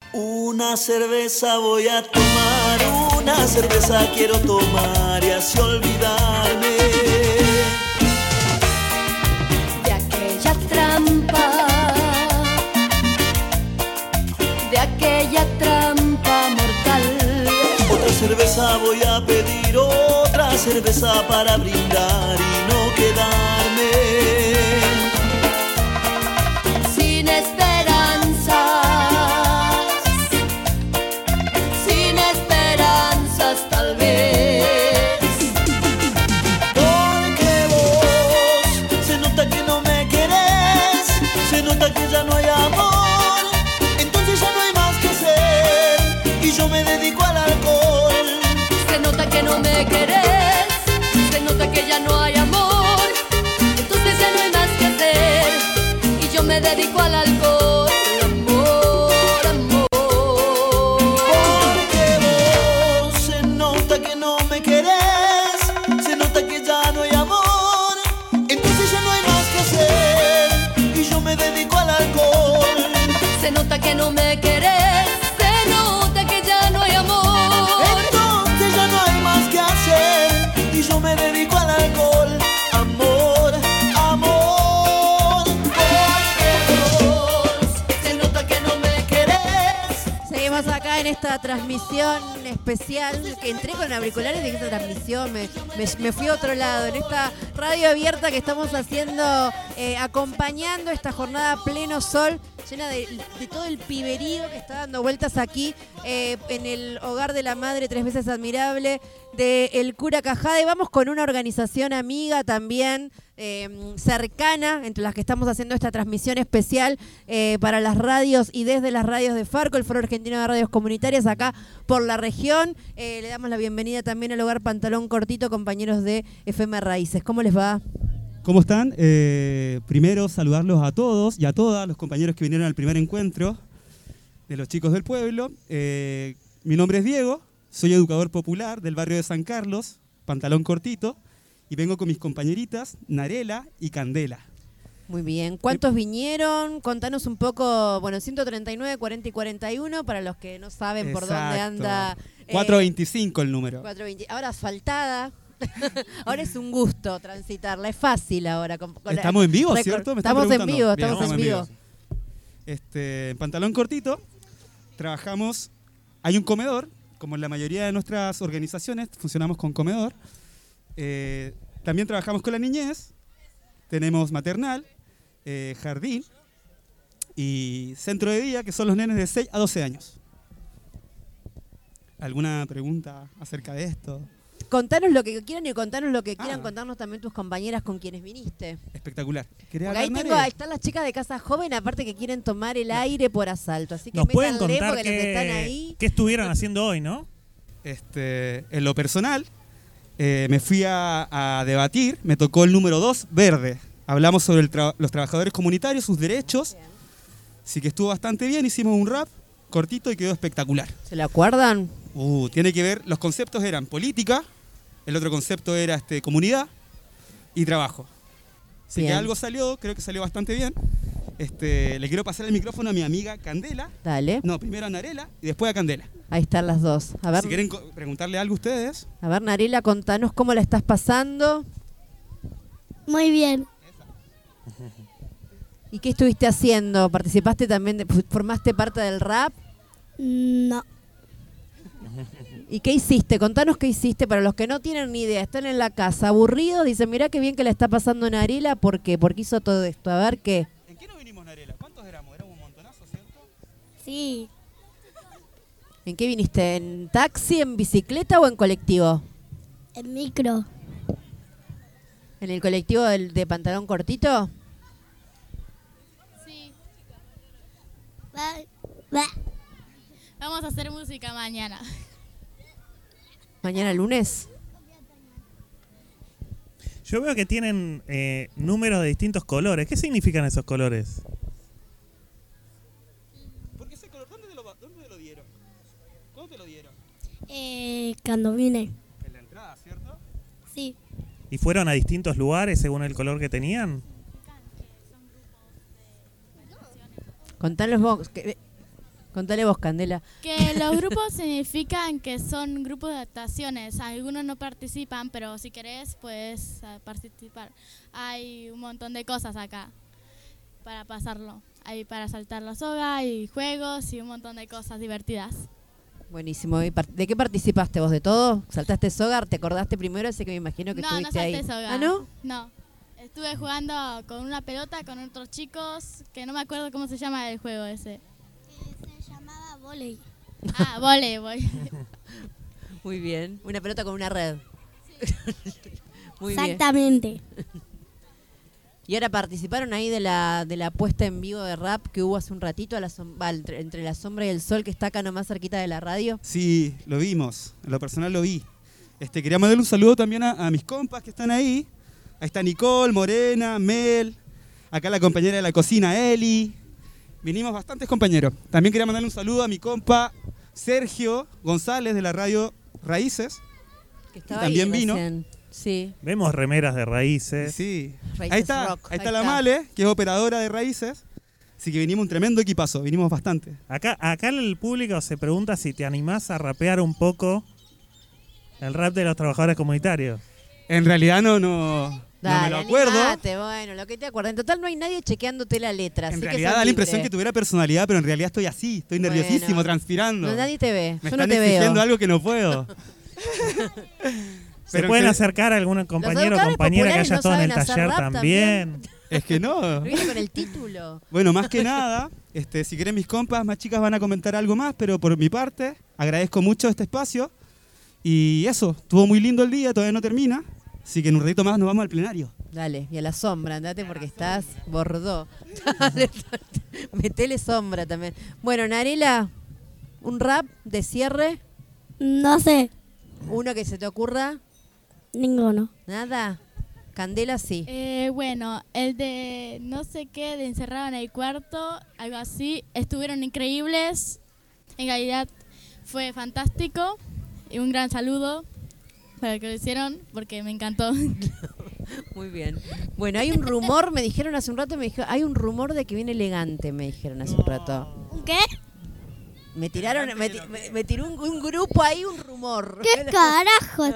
Una cerveza voy a tomar, una cerveza quiero tomar y así olvidarme de aquella trampa, de aquella trampa mortal. Otra cerveza voy a pedir, otra cerveza para brindar y no quedarme sin esperanzas, sin esperanzas tal vez. Porque vos se nota que no me querés, se nota que ya no hay amor, entonces ya no hay más que hacer y yo me dedico al alcohol. Se nota que no me querés, se nota que ya no hay amor, entonces ya no hay más que hacer y yo me dedico al alcohol. Amor, amor. Porque vos se nota que no me querés, se nota que ya no hay amor, entonces ya no hay más que hacer y yo me dedico al alcohol. Se nota que no me querés, se nota que ya no hay amor, Entonces ya no hay más que hacer y yo me dedico al alcohol. Amor, amor. Porque vos se nota que no me querés. Seguimos acá en esta transmisión especial, que entré con auriculares de esta transmisión, me fui a otro lado, en esta radio abierta que estamos haciendo, acompañando esta jornada a pleno sol, llena de todo el piberío que está dando vueltas aquí, en el Hogar de la Madre Tres Veces Admirable, de El Cura Cajada, y vamos con una organización amiga también, cercana, entre las que estamos haciendo esta transmisión especial para las radios y desde las radios de Farco, el Foro Argentino de Radios Comunitarias, acá por la región. Le damos la bienvenida también al Hogar Pantalón Cortito, compañeros de FM Raíces. ¿Cómo les va? ¿Cómo están? Primero saludarlos a todos y a todas los compañeros que vinieron al primer encuentro de los chicos del pueblo. Mi nombre es Diego, soy educador popular del barrio de San Carlos, Pantalón Cortito, y vengo con mis compañeritas Narela y Candela. Muy bien. ¿Cuántos vinieron? Contanos un poco, bueno, 139, 40 y 41, para los que no saben por dónde anda. 425 el número. 420. Ahora asfaltada. Ahora es un gusto transitarla, es fácil ahora. Estamos en vivo, ¿cierto? ¿Me están Estamos en preguntando? vivo, Bien, estamos en vivo. En Pantalón Cortito trabajamos, hay un comedor, como en la mayoría de nuestras organizaciones, funcionamos con comedor. También trabajamos con la niñez, tenemos maternal, jardín y centro de día, que son los nenes de 6 a 12 años. ¿Alguna pregunta acerca de esto? Contanos lo que quieran y contanos lo que quieran, contarnos también tus compañeras con quienes viniste. Espectacular. Porque ahí están las chicas de Casa Joven, aparte que quieren tomar el aire por asalto. Así que nos pueden métanle contar porque los están ahí. qué estuvieron haciendo hoy, ¿no? En lo personal, me fui a debatir, me tocó el número 2, verde. Hablamos sobre los trabajadores comunitarios, sus derechos. Bien. Así que estuvo bastante bien, hicimos un rap cortito y quedó espectacular. ¿Se lo acuerdan? Tiene que ver, los conceptos eran política, el otro concepto era comunidad y trabajo. Así que algo salió, creo que salió bastante bien. Le quiero pasar el micrófono a mi amiga Candela. Dale. No, primero a Narela y después a Candela. Ahí están las dos. A ver, si quieren preguntarle algo a ustedes. A ver, Narela, contanos cómo la estás pasando. Muy bien. ¿Y qué estuviste haciendo? ¿Participaste también? ¿Formaste parte del rap? No. ¿Y qué hiciste? Contanos qué hiciste para los que no tienen ni idea. Están en la casa, aburridos, dicen, mirá qué bien que la está pasando Narela. ¿Por qué? Porque hizo todo esto. A ver, ¿qué? ¿En qué nos vinimos, Narela? ¿Cuántos éramos? Éramos un montonazo, ¿cierto? Sí. ¿En qué viniste? ¿En taxi, en bicicleta o en colectivo? En micro. ¿En el colectivo de Pantalón Cortito? Sí. Va. Vamos a hacer música mañana. ¿Mañana lunes? Yo veo que tienen números de distintos colores. ¿Qué significan esos colores? ¿Por qué ese color? ¿Dónde te lo dieron? ¿Cómo te lo dieron? Cuando vine. En la entrada, ¿cierto? Sí. ¿Y fueron a distintos lugares según el color que tenían? Contanos vos. Contale vos, Candela. Que los grupos significan que son grupos de adaptaciones. Algunos no participan, pero si querés puedes participar. Hay un montón de cosas acá para pasarlo. Hay para saltar la soga, hay juegos y un montón de cosas divertidas. Buenísimo. ¿De qué participaste vos? ¿De todo? ¿Saltaste soga? ¿Te acordaste primero? Así que me imagino que No estuviste salté ahí. soga. ¿Ah, no? No. Estuve jugando con una pelota con otros chicos, que no me acuerdo cómo se llama el juego ese. Se llamaba volei. Ah, voleibol. Muy bien. Una pelota con una red. Muy bien. Exactamente. Y ahora participaron ahí de la puesta en vivo de rap que hubo hace un ratito entre la sombra y el sol, que está acá nomás cerquita de la radio. Sí, lo vimos. En lo personal lo vi. Quería mandarle un saludo también a mis compas que están ahí. Ahí está Nicole, Morena, Mel. Acá la compañera de la cocina, Eli. Vinimos bastantes compañeros. También quería mandarle un saludo a mi compa Sergio González de la radio Raíces. Que estaba también ahí vino. recién. Sí. Vemos remeras de raíces. Sí. Raíces Ahí está, Rock, ahí está la Male, que es operadora de Raíces. Así que vinimos un tremendo equipazo, vinimos bastante. Acá el público se pregunta si te animás a rapear un poco el rap de los trabajadores comunitarios. En realidad no Dale, me lo acuerdo. animate, bueno, lo que te acuerdas. En total no hay nadie chequeándote la letra. En así que realidad sos da la libre. impresión que tuviera personalidad, pero en realidad estoy así, estoy Bueno. nerviosísimo, transpirando. No, nadie te ve. Me Yo no están te exigiendo veo. algo que no puedo. ¿Se Pero pueden que- acercar a algún compañero o educadores compañera que populares haya no estado en el saben hacer taller rap también? Es que no. Viene con el título. Bueno, más que nada, si quieren mis compas más chicas van a comentar algo más, pero por mi parte agradezco mucho este espacio. Y eso, estuvo muy lindo el día, todavía no termina. Así que en un ratito más nos vamos al plenario. Dale, y a la sombra, andate porque estás bordó. Dale, metele sombra también. Bueno, Narela, un rap de cierre, No sé, uno que se te ocurra, ninguno. nada. Candela sí. Bueno, el de no sé qué, de encerrado en el cuarto, algo así. Estuvieron increíbles. En realidad fue fantástico. Y un gran saludo para el que lo hicieron, porque me encantó. Muy bien. Bueno, hay un rumor, me dijeron hace un rato, hay un rumor de que viene Elegante, me dijeron hace un rato. ¿Un qué? Me tiraron, me tiró un grupo ahí, un rumor. ¿Qué carajo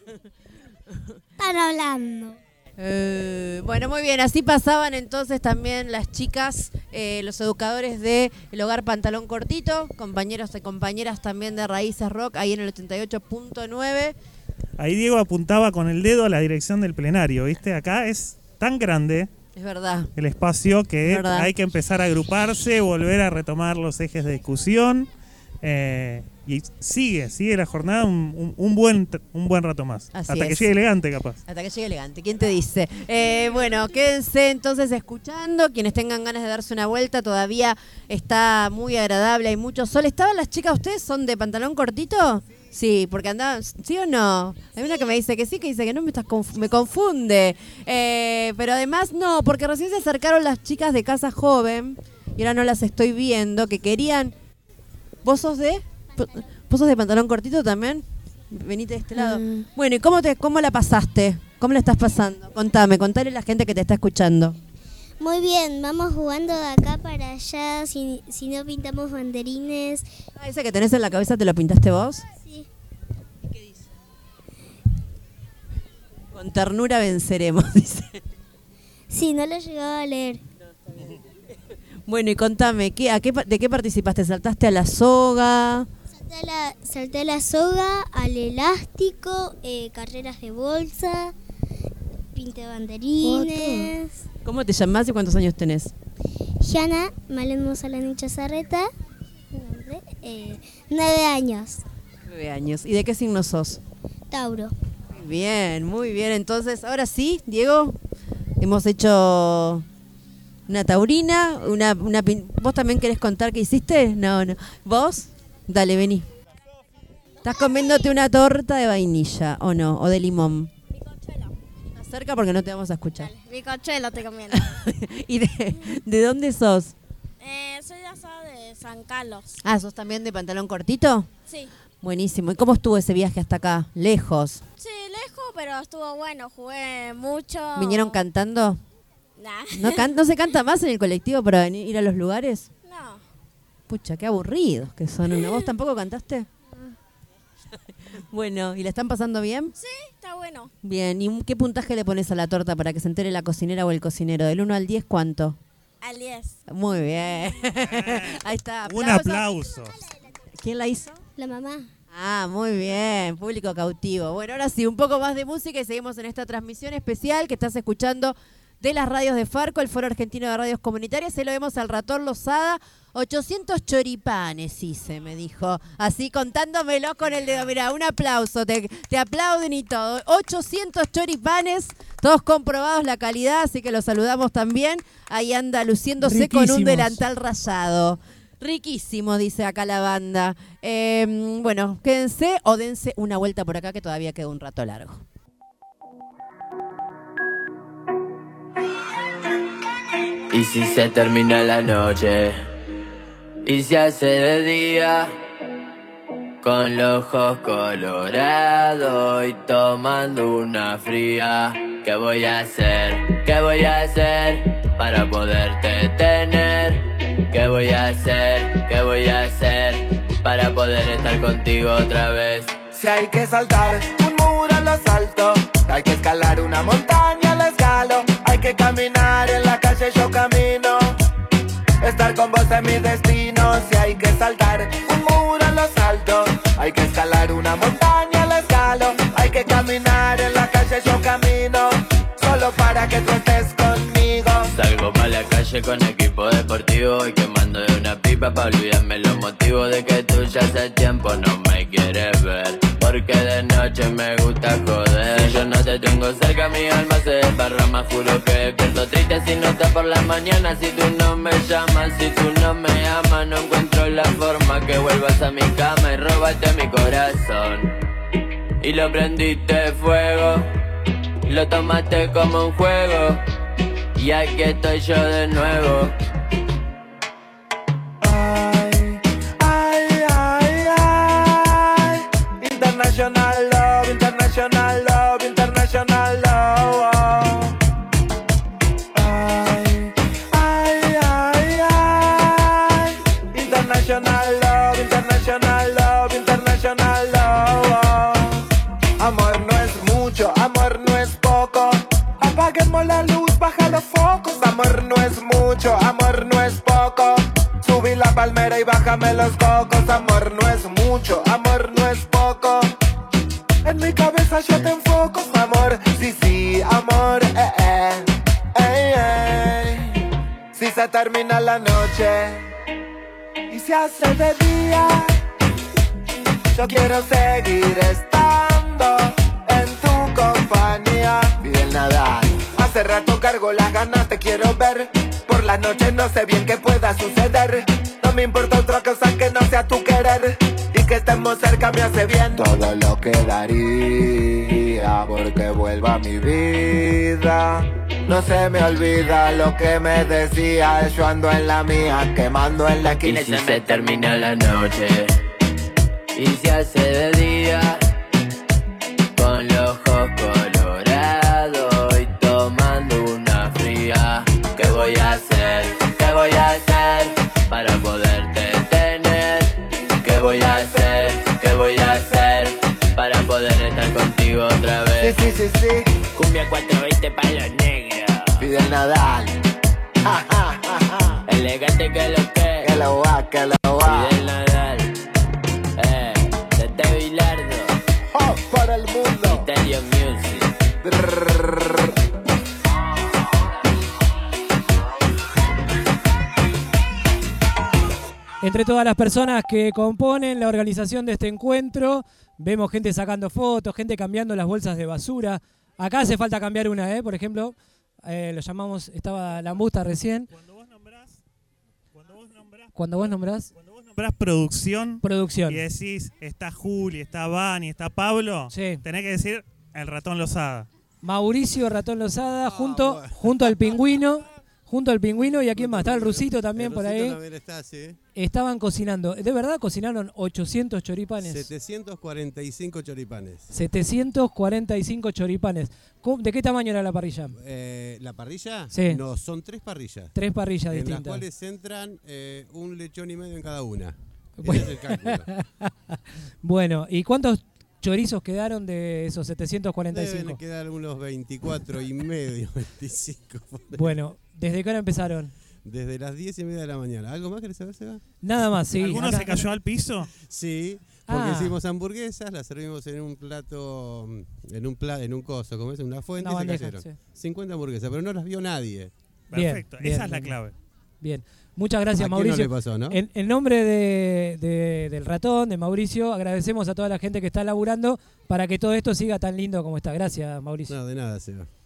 están hablando? Bueno, muy bien, así pasaban entonces también las chicas, los educadores del Hogar Pantalón Cortito, compañeros y compañeras también de Raíces Rock, ahí en el 88.9. Ahí Diego apuntaba con el dedo a la dirección del plenario, ¿viste? Acá es tan grande Es verdad. el espacio que Es verdad. hay que empezar a agruparse, volver a retomar los ejes de discusión. Y sigue la jornada un buen rato más. Así hasta que es. llegue Elegante, capaz. Hasta que llegue Elegante, ¿quién te dice? Bueno, quédense entonces escuchando, quienes tengan ganas de darse una vuelta, todavía está muy agradable, hay mucho sol. ¿Estaban las chicas, ustedes son de pantalón cortito? Sí, porque andaban, ¿sí o no? Hay una que me dice que sí, que dice que no, me confunde. Pero además no, porque recién se acercaron las chicas de Casa Joven, y ahora no las estoy viendo, que querían... ¿Vos sos de pantalón cortito también? Venite de este lado. Bueno, ¿y cómo la pasaste? ¿Cómo la estás pasando? Contale a la gente que te está escuchando. Muy bien, vamos jugando de acá para allá, si no pintamos banderines. Ah, ese que tenés en la cabeza, ¿te lo pintaste vos? Sí. Con ternura venceremos, dice. Sí, no lo llegaba a leer. Bueno, y contame, ¿de qué participaste? ¿Saltaste a la soga? Salté a la soga, al elástico, carreras de bolsa, pinté banderines. ¿Cómo te llamás y cuántos años tenés? Yana Malen Mosalani Chazarreta, 9 años, 9 años. ¿Y de qué signo sos? Tauro. Muy bien. Entonces, ahora sí, Diego, hemos hecho una taurina, ¿Vos también querés contar qué hiciste? No. ¿Vos? Dale, vení. ¿Estás comiéndote una torta de vainilla o no? ¿O de limón? Acerca porque no te vamos a escuchar. Mi conchuelo estoy comiendo. ¿Y de dónde sos? Soy de acá de San Carlos. Ah, ¿sos también de pantalón cortito? Sí. Buenísimo. ¿Y cómo estuvo ese viaje hasta acá? ¿Lejos? Sí, lejos, pero estuvo bueno. Jugué mucho. ¿Vinieron cantando? Nah. ¿No se canta más en el colectivo para ir a los lugares? No. Pucha, qué aburridos que son. ¿Vos tampoco cantaste? Bueno, ¿y la están pasando bien? Sí, está bueno. Bien, ¿y qué puntaje le pones a la torta para que se entere la cocinera o el cocinero? Del 1 al 10, ¿cuánto? Al 10. Muy bien. Ahí está. Un aplauso. ¿Quién la hizo? La mamá. Ah, muy bien, público cautivo. Bueno, ahora sí, un poco más de música y seguimos en esta transmisión especial que estás escuchando de las radios de Farco, el Foro Argentino de Radios Comunitarias. Se lo vemos al ratón Lozada. 800 choripanes hice, me dijo. Así contándomelo con el dedo. Mira, un aplauso, te aplauden y todo. 800 choripanes, todos comprobados la calidad, así que los saludamos también. Ahí anda luciéndose Riquísimos. con un delantal rayado. Riquísimo, dice acá la banda. Bueno, quédense o dense una vuelta por acá que todavía queda un rato largo. Y si se termina la noche y se hace de día, con los ojos colorados y tomando una fría, ¿qué voy a hacer? ¿Qué voy a hacer para poderte tener? ¿Qué voy a hacer? ¿Qué voy a hacer para poder estar contigo otra vez? Si hay que saltar un muro lo salto, hay que escalar una montaña la escalo, hay que caminar en la calle yo camino, estar con vos es mi destino. Si hay que saltar un muro lo salto, hay que escalar una montaña la escalo, hay que caminar en la calle yo camino, solo para que tú estés conmigo. Salgo pa' la calle con equipo deportivo y quemando de una pipa pa' olvidarme los motivos de que tú ya hace tiempo no me quieres ver, porque de noche me gusta joder. Si yo no te tengo cerca mi alma se desparrama, juro que despierto triste si no estás por la mañana. Si tú no me llamas, si tú no me amas, no encuentro la forma que vuelvas a mi cama y robaste mi corazón y lo prendiste fuego, lo tomaste como un juego y aquí estoy yo de nuevo. Ay, ay, ay, ay. International love, international love, international love. Ay, ay, ay, ay. International love, international love, international love. Amor no es mucho, amor no es poco. Apaguemos la luz, baja los focos. Amor no es mucho, amor no es poco. Subí la palmera y bájame los cocos. Amor no es mucho, amor no es poco. En mi cabeza yo te enfoco. Amor, sí, sí, amor, Si se termina la noche y se hace de día, yo quiero seguir estando en tu compañía. Fidel Nadal. Hace rato cargo las ganas, te quiero ver. Por las noches no sé bien qué pueda suceder. No me importa otra cosa que no sea tu querer. Y que estemos cerca me hace bien. Todo lo que daría porque vuelva a mi vida. No se me olvida lo que me decía. Yo ando en la mía, quemando en la esquina. Y si se termina la noche y se hace de día, con los ojos colorados y tomando una fría, ¿qué voy a hacer? ¿Qué voy a hacer para poderte tener? ¿Qué voy a hacer? ¿Qué voy a hacer para poder estar contigo otra vez? Sí, sí, sí, sí. Cumbia 420 para los negros. Fidel Nadal. Ja, ja, ja, ja. Elegante que lo que. Que lo va, que lo va. Fidel Nadal. Tete Bilardo. Oh, para el mundo. Italian Music. Brrr. Entre todas las personas que componen la organización de este encuentro, vemos gente sacando fotos, gente cambiando las bolsas de basura. Acá hace falta cambiar una, por ejemplo, lo llamamos, estaba Lambusta recién. Cuando vos nombrás Producción y decís, está Juli, está Vani, está Pablo, sí, tenés que decir el ratón Lozada. Mauricio Ratón Lozada junto al pingüino. Junto al pingüino y a quién más, está el Rusito también por ahí. También está, sí. estaban cocinando. ¿De verdad cocinaron 800 choripanes? 745 choripanes. 745 choripanes. ¿De qué tamaño era la parrilla? ¿La parrilla? Sí. No, son 3 parrillas. 3 parrillas en distintas. las cuales entran un lechón y medio en cada una. Bueno. Ese es el cálculo. Bueno, ¿y cuántos chorizos quedaron de esos 745? Deben quedar unos 24 y medio, 25. Bueno, ¿desde qué hora empezaron? Desde las 10:30 de la mañana. ¿Algo más querés saber, Seba? Nada más, sí. ¿Alguno se cayó al piso? Sí, porque Ah. hicimos hamburguesas, las servimos en un plato, en un coso, como es, en una fuente, Una y se bandeja, cayeron. sí. 50 hamburguesas, pero no las vio nadie. Perfecto, Bien, esa es la bien. clave. Bien, muchas gracias, ¿A quién no Mauricio. le pasó, no? En nombre del ratón, de Mauricio, agradecemos a toda la gente que está laburando para que todo esto siga tan lindo como está. Gracias, Mauricio. No, de nada, Seba.